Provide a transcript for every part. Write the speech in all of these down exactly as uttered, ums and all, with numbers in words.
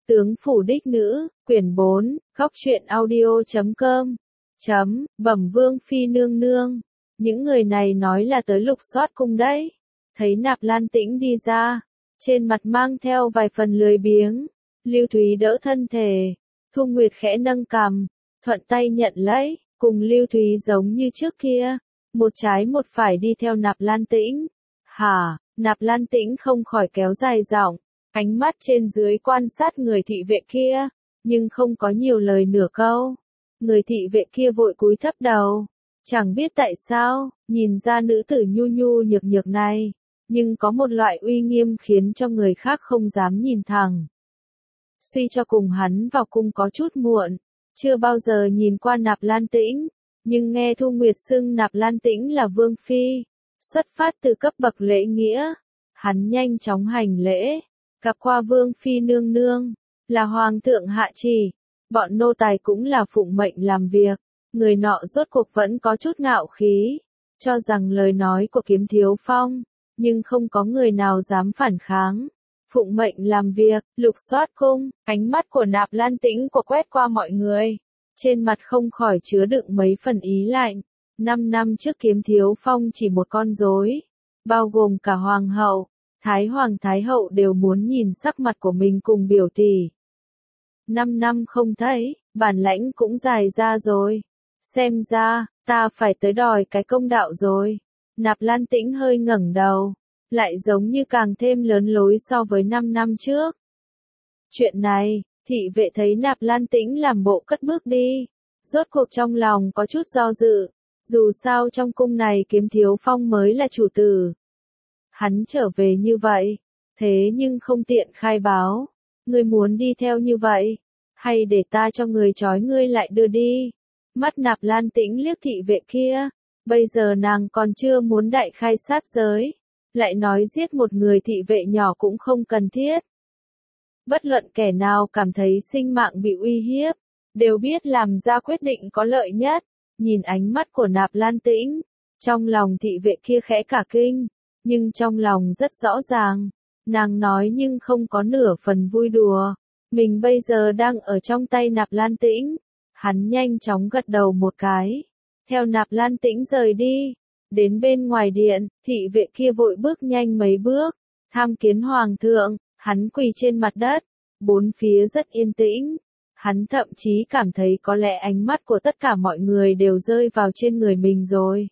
Tướng phủ đích nữ, quyển bốn, góc truyện audio chấm com. Chấm, bẩm vương phi nương nương. Những người này nói là tới lục soát cung đấy. Thấy Nạp Lan Tĩnh đi ra, trên mặt mang theo vài phần lười biếng. Lưu Thúy đỡ thân thể, Thu Nguyệt khẽ nâng cằm, thuận tay nhận lấy, cùng Lưu Thúy giống như trước kia, một trái một phải đi theo Nạp Lan Tĩnh. Hả, Nạp Lan Tĩnh không khỏi kéo dài giọng, ánh mắt trên dưới quan sát người thị vệ kia, nhưng không có nhiều lời nửa câu. Người thị vệ kia vội cúi thấp đầu, chẳng biết tại sao, nhìn ra nữ tử nhu nhu nhược nhược này, nhưng có một loại uy nghiêm khiến cho người khác không dám nhìn thẳng. Suy cho cùng hắn vào cung có chút muộn, chưa bao giờ nhìn qua Nạp Lan Tĩnh, nhưng nghe Thu Nguyệt xưng Nạp Lan Tĩnh là vương phi, xuất phát từ cấp bậc lễ nghĩa, hắn nhanh chóng hành lễ, gặp qua vương phi nương nương, là hoàng thượng hạ chỉ, bọn nô tài cũng là phụng mệnh làm việc. Người nọ rốt cuộc vẫn có chút ngạo khí, cho rằng lời nói của Kiếm Thiếu Phong, nhưng không có người nào dám phản kháng. Phụng mệnh làm việc, lục soát cung, ánh mắt của Nạp Lan Tĩnh của quét qua mọi người, trên mặt không khỏi chứa đựng mấy phần ý lạnh. Năm năm trước Kiếm Thiếu Phong chỉ một con rối, bao gồm cả hoàng hậu, thái hoàng thái hậu đều muốn nhìn sắc mặt của mình cùng biểu tỷ. Năm năm không thấy, bản lãnh cũng dài ra rồi. Xem ra, ta phải tới đòi cái công đạo rồi. Nạp Lan Tĩnh hơi ngẩng đầu, lại giống như càng thêm lớn lối so với năm năm trước. Chuyện này, thị vệ thấy Nạp Lan Tĩnh làm bộ cất bước đi, rốt cuộc trong lòng có chút do dự, dù sao trong cung này Kiếm Thiếu Phong mới là chủ tử. Hắn trở về như vậy, thế nhưng không tiện khai báo, ngươi muốn đi theo như vậy, hay để ta cho người trói ngươi lại đưa đi. Mắt Nạp Lan Tĩnh liếc thị vệ kia, bây giờ nàng còn chưa muốn đại khai sát giới, lại nói giết một người thị vệ nhỏ cũng không cần thiết. Bất luận kẻ nào cảm thấy sinh mạng bị uy hiếp, đều biết làm ra quyết định có lợi nhất. Nhìn ánh mắt của Nạp Lan Tĩnh, trong lòng thị vệ kia khẽ cả kinh, nhưng trong lòng rất rõ ràng, nàng nói nhưng không có nửa phần vui đùa, mình bây giờ đang ở trong tay Nạp Lan Tĩnh. Hắn nhanh chóng gật đầu một cái, theo Nạp Lan Tĩnh rời đi, đến bên ngoài điện, thị vệ kia vội bước nhanh mấy bước, tham kiến hoàng thượng, hắn quỳ trên mặt đất, bốn phía rất yên tĩnh, hắn thậm chí cảm thấy có lẽ ánh mắt của tất cả mọi người đều rơi vào trên người mình rồi.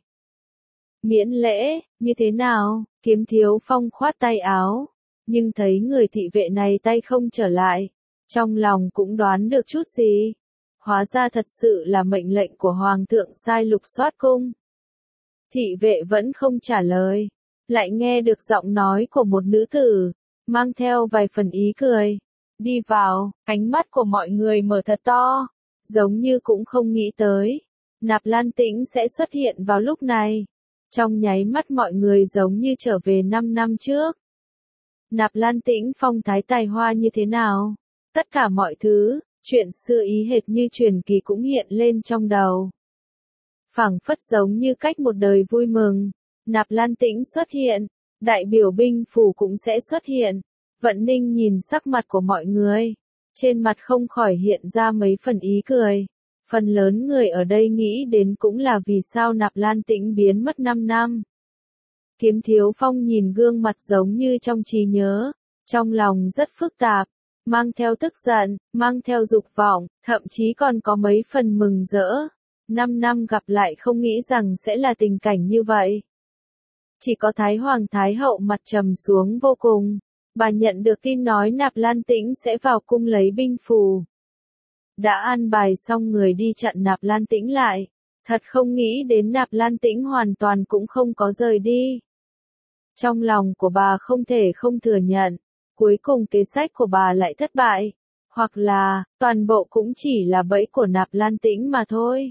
Miễn lễ, như thế nào? Kiếm Thiếu Phong khoát tay áo, nhưng thấy người thị vệ này tay không trở lại, trong lòng cũng đoán được chút gì. Hóa ra thật sự là mệnh lệnh của Hoàng thượng sai lục soát cung. Thị vệ vẫn không trả lời, lại nghe được giọng nói của một nữ tử, mang theo vài phần ý cười. Đi vào, ánh mắt của mọi người mở thật to, giống như cũng không nghĩ tới. Nạp Lan Tĩnh sẽ xuất hiện vào lúc này. Trong nháy mắt mọi người giống như trở về năm năm trước. Nạp Lan Tĩnh phong thái tài hoa như thế nào? Tất cả mọi thứ. Chuyện xưa ý hệt như truyền kỳ cũng hiện lên trong đầu. Phảng phất giống như cách một đời vui mừng. Nạp Lan Tĩnh xuất hiện, đại biểu binh phủ cũng sẽ xuất hiện. Vận Ninh nhìn sắc mặt của mọi người, trên mặt không khỏi hiện ra mấy phần ý cười. Phần lớn người ở đây nghĩ đến cũng là vì sao Nạp Lan Tĩnh biến mất năm năm. Kiếm Thiếu Phong nhìn gương mặt giống như trong trí nhớ, trong lòng rất phức tạp. Mang theo tức giận, mang theo dục vọng, thậm chí còn có mấy phần mừng rỡ. Năm năm gặp lại không nghĩ rằng sẽ là tình cảnh như vậy. Chỉ có Thái Hoàng Thái Hậu mặt trầm xuống vô cùng. Bà nhận được tin nói Nạp Lan Tĩnh sẽ vào cung lấy binh phù. Đã an bài xong người đi chặn Nạp Lan Tĩnh lại. Thật không nghĩ đến Nạp Lan Tĩnh hoàn toàn cũng không có rời đi. Trong lòng của bà không thể không thừa nhận. Cuối cùng kế sách của bà lại thất bại, hoặc là, toàn bộ cũng chỉ là bẫy của Nạp Lan Tĩnh mà thôi.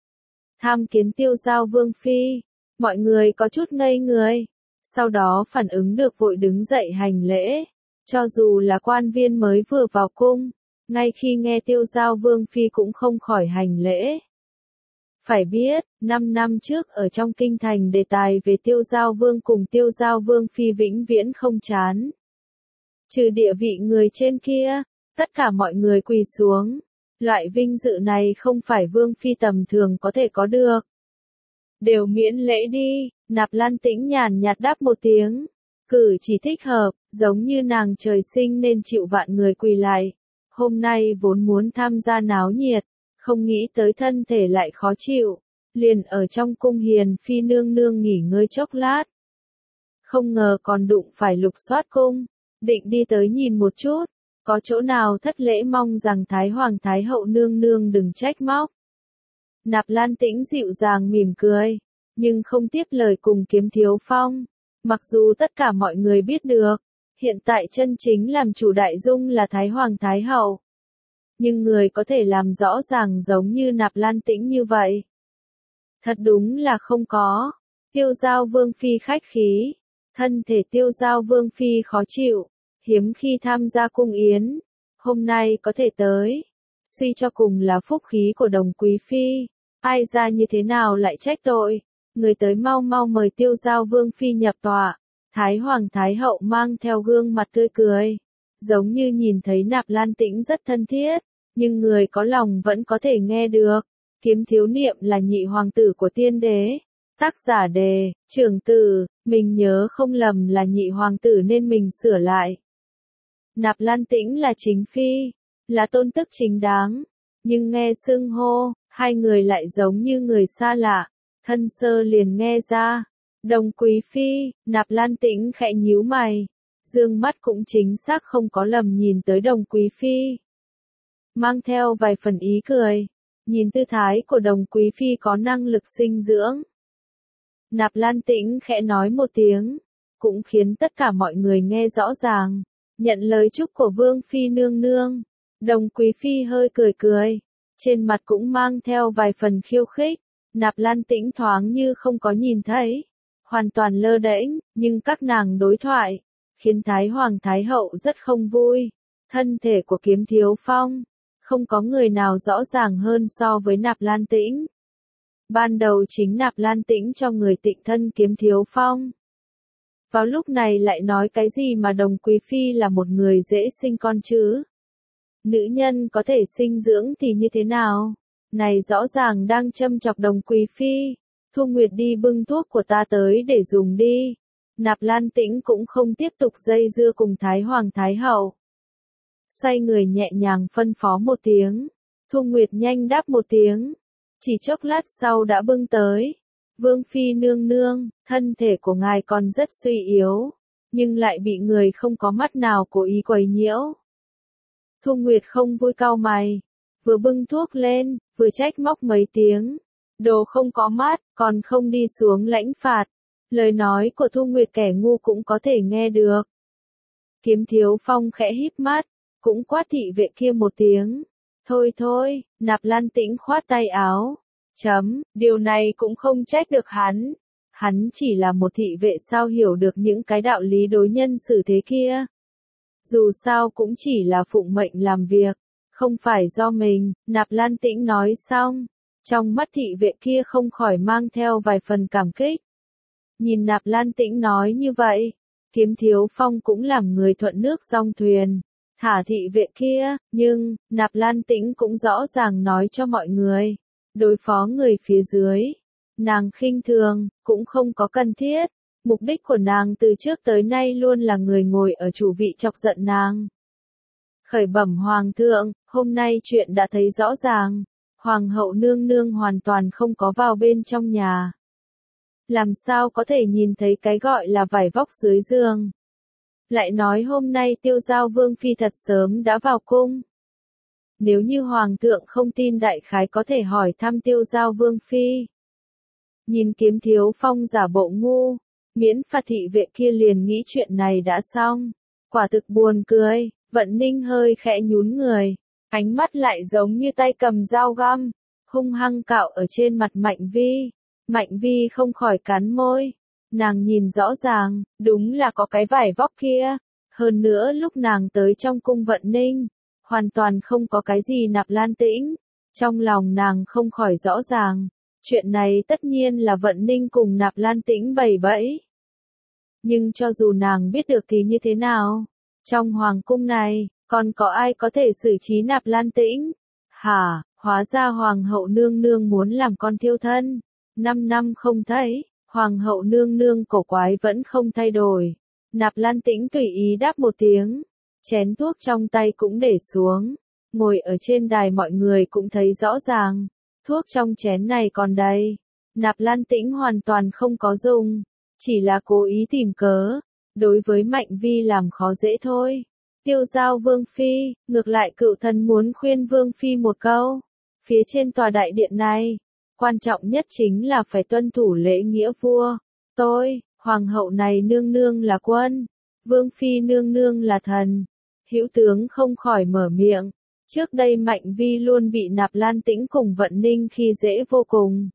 Tham kiến Tiêu Giao Vương Phi, mọi người có chút ngây người, sau đó phản ứng được vội đứng dậy hành lễ, cho dù là quan viên mới vừa vào cung, ngay khi nghe Tiêu Giao Vương Phi cũng không khỏi hành lễ. Phải biết, năm năm trước ở trong kinh thành đề tài về Tiêu Giao Vương cùng Tiêu Giao Vương Phi vĩnh viễn không chán. Trừ địa vị người trên kia, Tất cả mọi người quỳ xuống. Loại vinh dự này không phải Vương Phi tầm thường có thể có được. Đều miễn lễ đi, Nạp Lan Tĩnh nhàn nhạt đáp một tiếng. Cử chỉ thích hợp, giống như nàng trời sinh nên chịu vạn người quỳ lại. Hôm nay vốn muốn tham gia náo nhiệt, không nghĩ tới thân thể lại khó chịu. Liền ở trong cung Hiền Phi nương nương nghỉ ngơi chốc lát. Không ngờ còn đụng phải Lục Soát cung, định đi tới nhìn một chút, có chỗ nào thất lễ mong rằng Thái Hoàng Thái Hậu nương nương đừng trách móc. Nạp Lan Tĩnh dịu dàng mỉm cười, nhưng không tiếp lời cùng Kiếm Thiếu Phong. Mặc dù tất cả mọi người biết được, hiện tại chân chính làm chủ đại dung là Thái Hoàng Thái Hậu. Nhưng người có thể làm rõ ràng giống như Nạp Lan Tĩnh như vậy. Thật đúng là không có. Tiêu Giao Vương Phi khách khí. Thân thể Tiêu Giao Vương Phi khó chịu. Hiếm khi tham gia cung yến. Hôm nay có thể tới. Suy cho cùng là phúc khí của Đồng Quý Phi. Ai ra như thế nào lại trách tội. Người tới mau mau mời Tiêu Giao Vương Phi nhập tọa. Thái Hoàng Thái Hậu mang theo gương mặt tươi cười. Giống như nhìn thấy Nạp Lan Tĩnh rất thân thiết. Nhưng người có lòng vẫn có thể nghe được. Kiếm Thiếu Niệm là nhị hoàng tử của tiên đế. Tác giả đề, trưởng tử, mình nhớ không lầm là nhị hoàng tử nên mình sửa lại. Nạp Lan Tĩnh là chính phi, là tôn tức chính đáng. Nhưng nghe xưng hô, hai người lại giống như người xa lạ. Thân sơ liền nghe ra. Đồng Quý Phi, Nạp Lan Tĩnh khẽ nhíu mày. Dương mắt cũng chính xác không có lầm nhìn tới Đồng Quý Phi. Mang theo vài phần ý cười. Nhìn tư thái của Đồng Quý Phi có năng lực sinh dưỡng. Nạp Lan Tĩnh khẽ nói một tiếng. Cũng khiến tất cả mọi người nghe rõ ràng. Nhận lời chúc của Vương Phi nương nương. Đồng Quý Phi hơi cười cười. Trên mặt cũng mang theo vài phần khiêu khích. Nạp Lan Tĩnh thoáng như không có nhìn thấy. Hoàn toàn lơ đễnh, nhưng các nàng đối thoại. Khiến Thái Hoàng Thái Hậu rất không vui. Thân thể của Kiếm Thiếu Phong. Không có người nào rõ ràng hơn so với Nạp Lan Tĩnh. Ban đầu chính Nạp Lan Tĩnh cho người tịnh thân Kiếm Thiếu Phong. Vào lúc này lại nói cái gì mà Đồng Quý Phi là một người dễ sinh con chứ? Nữ nhân có thể sinh dưỡng thì như thế nào? Này rõ ràng đang châm chọc Đồng Quý Phi. Thu Nguyệt đi bưng thuốc của ta tới để dùng đi. Nạp Lan Tĩnh cũng không tiếp tục dây dưa cùng Thái Hoàng Thái Hậu. Xoay người nhẹ nhàng phân phó một tiếng. Thu Nguyệt nhanh đáp một tiếng. Chỉ chốc lát sau đã bưng tới. Vương Phi nương nương, thân thể của ngài còn rất suy yếu. Nhưng lại bị người không có mắt nào cố ý quấy nhiễu. Thu Nguyệt không vui cau mày. Vừa bưng thuốc lên, vừa trách móc mấy tiếng. Đồ không có mắt, còn không đi xuống lãnh phạt. Lời nói của Thu Nguyệt kẻ ngu cũng có thể nghe được. Kiếm Thiếu Phong khẽ híp mắt. Cũng quát thị vệ kia một tiếng. Thôi thôi, Nạp Lan Tĩnh khoát tay áo. Chấm, điều này cũng không trách được hắn. Hắn chỉ là một thị vệ sao hiểu được những cái đạo lý đối nhân xử thế kia. Dù sao cũng chỉ là phụng mệnh làm việc. Không phải do mình, Nạp Lan Tĩnh nói xong. Trong mắt thị vệ kia không khỏi mang theo vài phần cảm kích. Nhìn Nạp Lan Tĩnh nói như vậy. Kiếm Thiếu Phong cũng làm người thuận nước dong thuyền. Thả thị vệ kia, nhưng, Nạp Lan Tĩnh cũng rõ ràng nói cho mọi người. Đối phó người phía dưới. Nàng khinh thường, cũng không có cần thiết. Mục đích của nàng từ trước tới nay luôn là người ngồi ở chủ vị chọc giận nàng. Khởi bẩm Hoàng thượng, hôm nay chuyện đã thấy rõ ràng. Hoàng hậu nương nương hoàn toàn không có vào bên trong nhà. Làm sao có thể nhìn thấy cái gọi là vải vóc dưới giường. Lại nói hôm nay Tiêu Giao Vương Phi thật sớm đã vào cung. Nếu như Hoàng thượng không tin đại khái có thể hỏi thăm Tiêu Giao Vương Phi. Nhìn Kiếm Thiếu Phong giả bộ ngu, miễn phạt thị vệ kia liền nghĩ chuyện này đã xong. Quả thực buồn cười, Vận Ninh hơi khẽ nhún người, ánh mắt lại giống như tay cầm dao găm, hung hăng cạo ở trên mặt Mạnh Vi. Mạnh Vi không khỏi cắn môi. Nàng nhìn rõ ràng, đúng là có cái vải vóc kia. Hơn nữa lúc nàng tới trong cung Vận Ninh, hoàn toàn không có cái gì Nạp Lan Tĩnh. Trong lòng nàng không khỏi rõ ràng, chuyện này tất nhiên là Vận Ninh cùng Nạp Lan Tĩnh bày bẫy. Nhưng cho dù nàng biết được thì như thế nào, trong hoàng cung này, còn có ai có thể xử trí Nạp Lan Tĩnh? Hả, hóa ra Hoàng hậu nương nương muốn làm con thiêu thân. Năm năm không thấy, Hoàng hậu nương nương cổ quái vẫn không thay đổi. Nạp Lan Tĩnh tùy ý đáp một tiếng, chén thuốc trong tay cũng để xuống. Ngồi ở trên đài mọi người cũng thấy rõ ràng, thuốc trong chén này còn đầy. Nạp Lan Tĩnh hoàn toàn không có dùng, chỉ là cố ý tìm cớ, đối với Mạnh Vi làm khó dễ thôi. Tiêu giao Vương Phi, ngược lại cựu thần muốn khuyên Vương Phi một câu. Phía trên tòa đại điện này, quan trọng nhất chính là phải tuân thủ lễ nghĩa vua. Tôi, Hoàng hậu này nương nương là quân, Vương Phi nương nương là thần. Hữu tướng không khỏi mở miệng. Trước đây Mạnh Vi luôn bị Nạp Lan Tĩnh cùng Vận Ninh khi dễ vô cùng.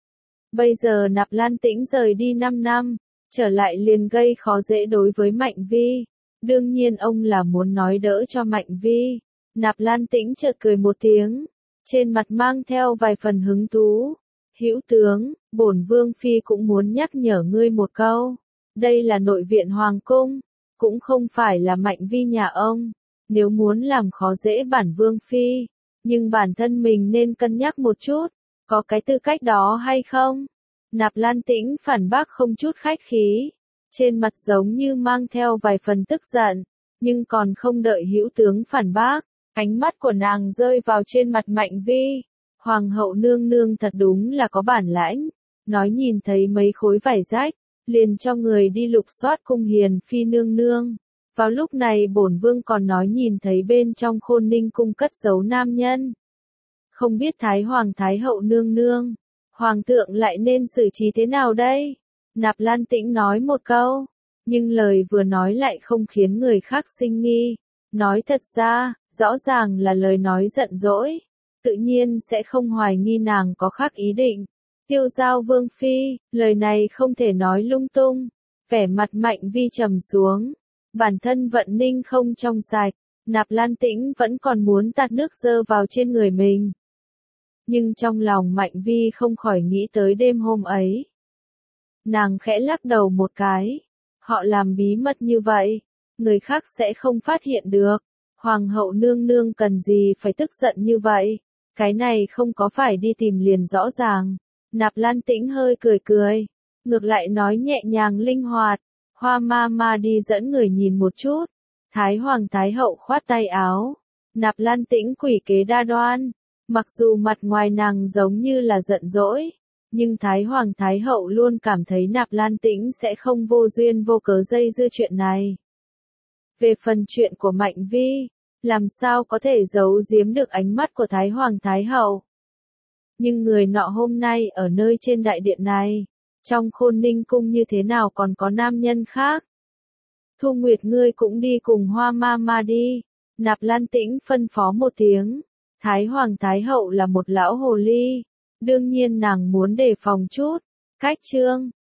Bây giờ Nạp Lan Tĩnh rời đi năm năm, trở lại liền gây khó dễ đối với Mạnh Vi. Đương nhiên ông là muốn nói đỡ cho Mạnh Vi. Nạp Lan Tĩnh chợt cười một tiếng, trên mặt mang theo vài phần hứng thú. Hữu tướng, bổn Vương Phi cũng muốn nhắc nhở ngươi một câu. Đây là nội viện Hoàng cung, cũng không phải là Mạnh Vi nhà ông. Nếu muốn làm khó dễ bản Vương Phi, nhưng bản thân mình nên cân nhắc một chút, có cái tư cách đó hay không? Nạp Lan Tĩnh phản bác không chút khách khí, trên mặt giống như mang theo vài phần tức giận, nhưng còn không đợi hữu tướng phản bác, ánh mắt của nàng rơi vào trên mặt Mạnh Vi. Hoàng hậu nương nương thật đúng là có bản lãnh, nói nhìn thấy mấy khối vải rách, liền cho người đi lục soát cung hiền phi nương nương. Vào lúc này bổn vương còn nói nhìn thấy bên trong Khôn Ninh cung cất giấu nam nhân. Không biết Thái Hoàng Thái hậu nương nương, Hoàng thượng lại nên xử trí thế nào đây? Nạp Lan Tĩnh nói một câu, nhưng lời vừa nói lại không khiến người khác sinh nghi. Nói thật ra, rõ ràng là lời nói giận dỗi, tự nhiên sẽ không hoài nghi nàng có khác ý định. Tiêu giao Vương Phi, lời này không thể nói lung tung. Vẻ mặt Mạnh Vi trầm xuống. Bản thân Vận Ninh không trong sạch, Nạp Lan Tĩnh vẫn còn muốn tạt nước dơ vào trên người mình. Nhưng trong lòng Mạnh Vi không khỏi nghĩ tới đêm hôm ấy. Nàng khẽ lắc đầu một cái. Họ làm bí mật như vậy, người khác sẽ không phát hiện được. Hoàng hậu nương nương cần gì phải tức giận như vậy? Cái này không có phải đi tìm liền rõ ràng. Nạp Lan Tĩnh hơi cười cười, ngược lại nói nhẹ nhàng linh hoạt. Hoa ma ma đi dẫn người nhìn một chút. Thái Hoàng Thái hậu khoát tay áo. Nạp Lan Tĩnh quỷ kế đa đoan. Mặc dù mặt ngoài nàng giống như là giận dỗi, nhưng Thái Hoàng Thái hậu luôn cảm thấy Nạp Lan Tĩnh sẽ không vô duyên vô cớ dây dưa chuyện này. Về phần chuyện của Mạnh Vi, làm sao có thể giấu giếm được ánh mắt của Thái Hoàng Thái hậu. Nhưng người nọ hôm nay ở nơi trên đại điện này, trong Khôn Ninh cung như thế nào còn có nam nhân khác? Thu Nguyệt ngươi cũng đi cùng Hoa ma ma đi. Nạp Lan Tĩnh phân phó một tiếng. Thái Hoàng Thái hậu là một lão hồ ly, đương nhiên nàng muốn đề phòng chút. Cách chương